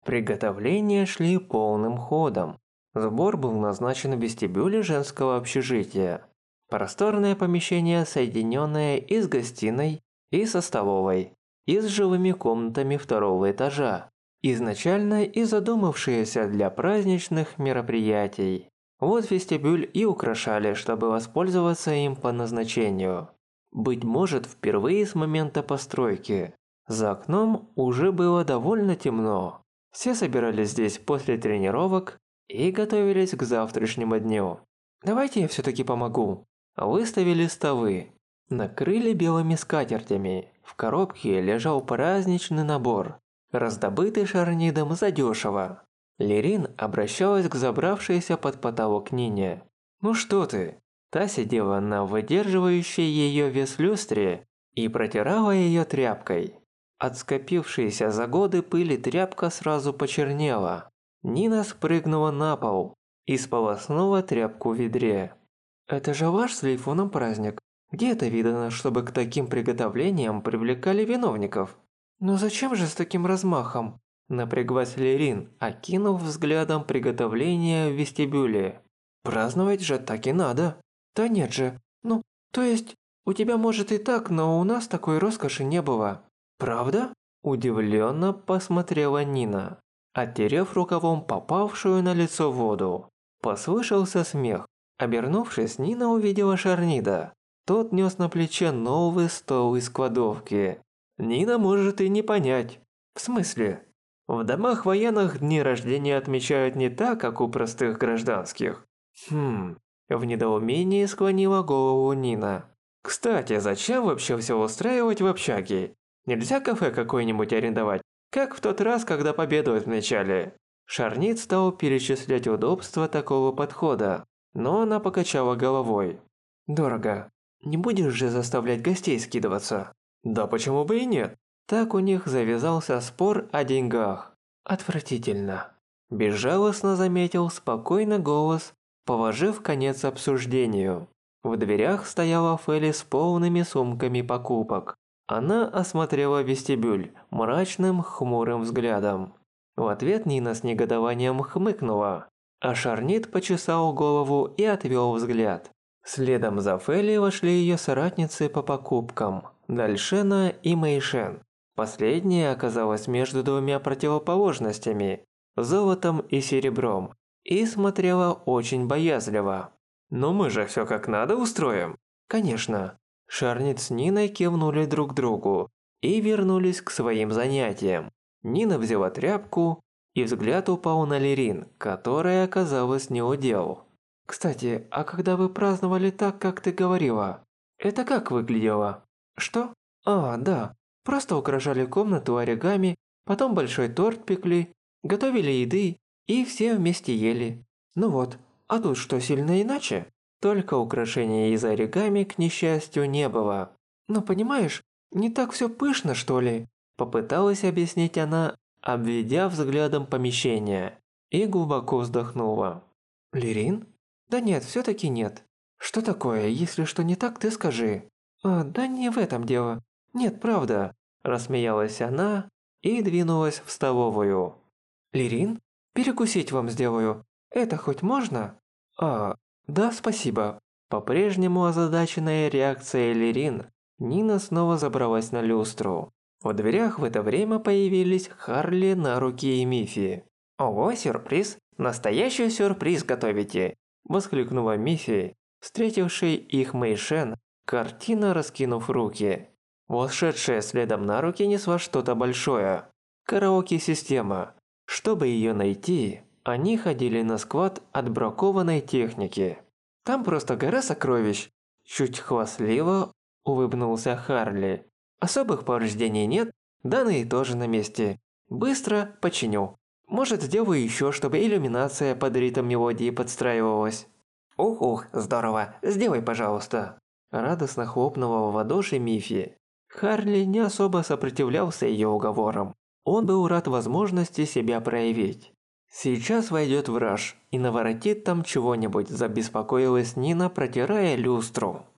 Приготовления шли полным ходом. Сбор был назначен в вестибюле женского общежития. Просторное помещение, соединенное и с гостиной, и со столовой, и с жилыми комнатами второго этажа, изначально и задумавшиеся для праздничных мероприятий. Вот вестибюль и украшали, чтобы воспользоваться им по назначению. Быть может, впервые с момента постройки. За окном уже было довольно темно. Все собирались здесь после тренировок и готовились к завтрашнему дню. «Давайте я все-таки помогу». Выставили столы. Накрыли белыми скатертями. В коробке лежал праздничный набор, раздобытый Шарнидом задешево. Лерин обращалась к забравшейся под потолок Нине. «Ну что ты?» Та сидела на выдерживающей ее вес люстре и протирала ее тряпкой. От скопившейся за годы пыли тряпка сразу почернела. Нина спрыгнула на пол и сполоснула тряпку в ведре. «Это же ваш с Лейфоном праздник. Где это видано, чтобы к таким приготовлениям привлекали виновников?» «Но зачем же с таким размахом?» Напряглась Лерин, окинув взглядом приготовления в вестибюле. «Праздновать же так и надо». «Да нет же. Ну, то есть, у тебя может и так, но у нас такой роскоши не было». «Правда?» – удивленно посмотрела Нина, оттерев рукавом попавшую на лицо воду. Послышался смех. Обернувшись, Нина увидела Шарнида. Тот нес на плече новый стол из кладовки. Нина может и не понять. В смысле? В домах военных дни рождения отмечают не так, как у простых гражданских. В недоумении склонила голову Нина. Кстати, зачем вообще все устраивать в общаге? Нельзя кафе какое-нибудь арендовать, как в тот раз, когда победу отмечали? Шарнид стал перечислять удобства такого подхода, но она покачала головой. Дорого. Не будешь же заставлять гостей скидываться? Да почему бы и нет? Так у них завязался спор о деньгах. Отвратительно. Безжалостно заметил спокойно голос, положив конец обсуждению. В дверях стояла Фелли с полными сумками покупок. Она осмотрела вестибюль мрачным, хмурым взглядом. В ответ Нина с негодованием хмыкнула, а Шарнид почесал голову и отвел взгляд. Следом за Фелли вошли ее соратницы по покупкам – Дальшена и Мэйшен. Последняя оказалась между двумя противоположностями – золотом и серебром, и смотрела очень боязливо. «Но мы же все как надо устроим!» «Конечно!» Шарнид с Ниной кивнули друг другу и вернулись к своим занятиям. Нина взяла тряпку, и взгляд упал на Лерин, которая оказалась неудел. «Кстати, а когда вы праздновали так, как ты говорила, это как выглядело?» «Что? А, да, просто украшали комнату оригами, потом большой торт пекли, готовили еды и все вместе ели. Ну вот, а тут что, сильно иначе?» Только украшений из оригами, к несчастью, не было. «Ну понимаешь, не так все пышно, что ли?» Попыталась объяснить она, обведя взглядом помещение, и глубоко вздохнула. «Лерин? Да нет, все-таки нет. Что такое, если что не так, ты скажи». Да не в этом дело. Нет, правда», – рассмеялась она и двинулась в столовую. «Лерин? Перекусить вам сделаю. Это хоть можно?» «Да, спасибо». По-прежнему озадаченная реакцией Лерин, Нина снова забралась на люстру. В дверях в это время появились Харли, Наруки и Мифи. «Ого, сюрприз! Настоящий сюрприз готовите!» – воскликнула Мифи, встретивший их Мэйшен, картина раскинув руки. Вошедшая следом Наруки несла что-то большое. Караоке-система. Чтобы ее найти, они ходили на склад отбракованной техники. «Там просто гора сокровищ!» Чуть хвастливо улыбнулся Харли. «Особых повреждений нет, данные тоже на месте. Быстро починю. Может, сделаю еще, чтобы иллюминация под ритм мелодии подстраивалась». «Ух, здорово, сделай, пожалуйста!» Радостно хлопнула в ладоши Мифи. Харли не особо сопротивлялся ее уговорам. Он был рад возможности себя проявить. «Сейчас войдет враж и наворотит там чего-нибудь», – забеспокоилась Нина, протирая люстру.